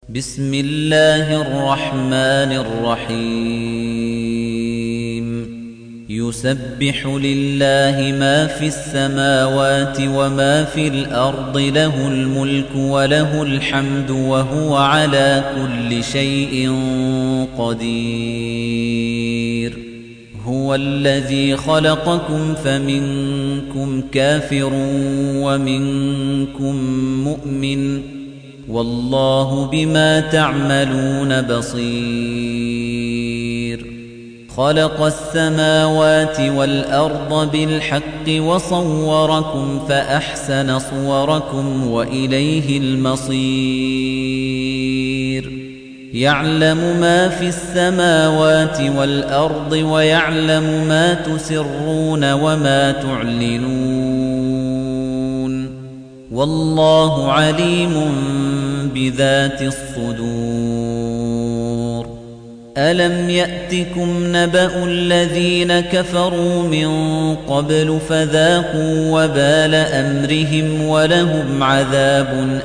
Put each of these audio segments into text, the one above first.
بسم الله الرحمن الرحيم يسبح لله ما في السماوات وما في الأرض له الملك وله الحمد وهو على كل شيء قدير هو الذي خلقكم فمنكم كافر ومنكم مؤمن والله بما تعملون بصير خلق السماوات والأرض بالحق وصوركم فأحسن صوركم وإليه المصير يعلم ما في السماوات والأرض ويعلم ما تسرون وما تعلنون والله عليم بذات الصدور ألم يأتكم نبأ الذين كفروا من قبل فذاقوا وبال أمرهم ولهم عذاب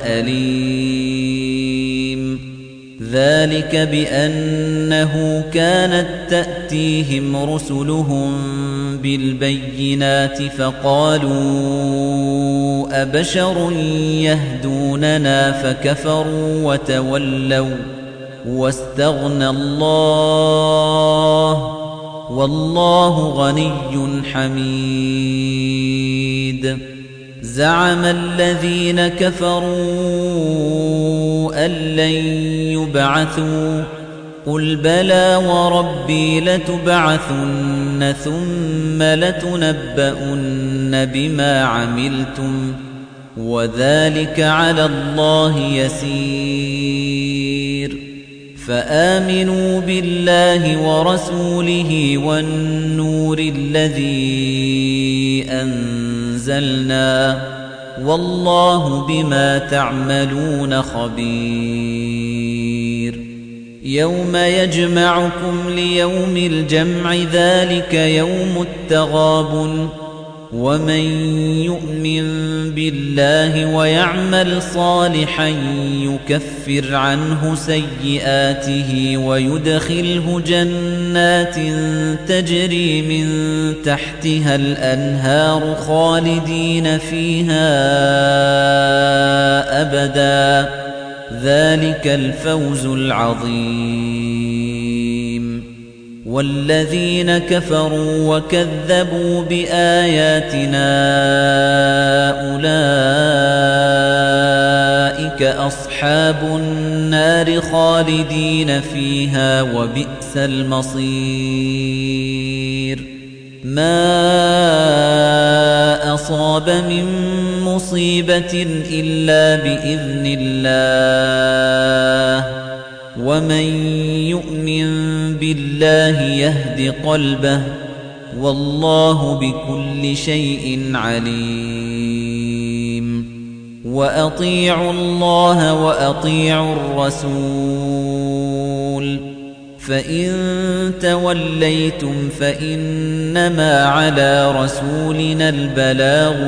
أليم ذلك بأنه كانت تأتيهم رسلهم بالبينات فقالوا أبشر يهدوننا فكفروا وتولوا واستغنى الله والله غني حميد زعم الذين كفروا أن لن يبعثوا قل بلى وربي لتبعثن ثم لتنبؤن بما عملتم وذلك على الله يسير فآمنوا بالله ورسوله والنور الذي أنزلنا والله بما تعملون خبير يوم يجمعكم ليوم الجمع ذلك يوم التغابن ومن يؤمن بالله ويعمل صالحا يكفر عنه سيئاته ويدخله جنات تجري من تحتها الأنهار خالدين فيها أبدا ذلك الفوز العظيم والذين كفروا وكذبوا بآياتنا أولئك أصحاب النار خالدين فيها وبئس المصير ما أصاب من مصيبة إلا بإذن الله ومن يؤمن بالله يهد قلبه والله بكل شيء عليم وأطيعوا الله وأطيعوا الرسول فإن توليتم فإنما على رسولنا البلاغ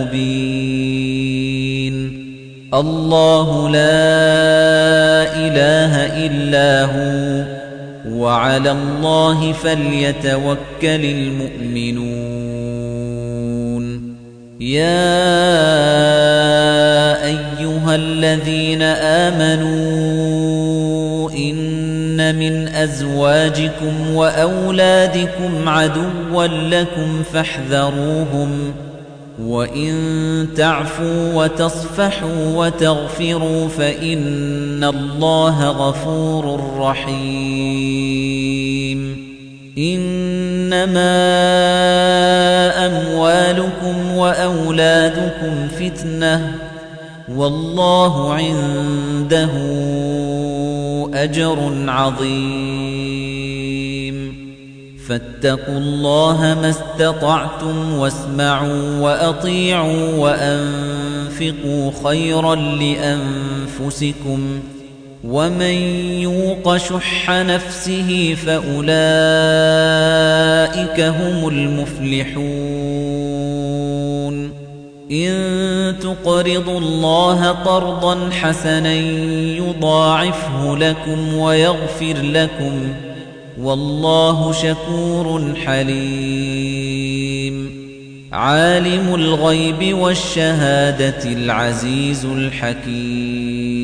المبين الله لا إله إلا هو وعلى الله فليتوكل المؤمنون يا أيها الذين آمنوا إن من أزواجكم وأولادكم عدوا لكم فاحذروهم وإن تعفوا وتصفحوا وتغفروا فإن الله غفور رحيم إنما أموالكم وأولادكم فتنة والله عنده أجر عظيم فاتقوا الله ما استطعتم واسمعوا وأطيعوا وأنفقوا خيرا لأنفسكم ومن يوق شح نفسه فأولئك هم المفلحون إن تقرضوا الله قرضا حسنا يضاعفه لكم ويغفر لكم والله شكور حليم عالم الغيب والشهادة العزيز الحكيم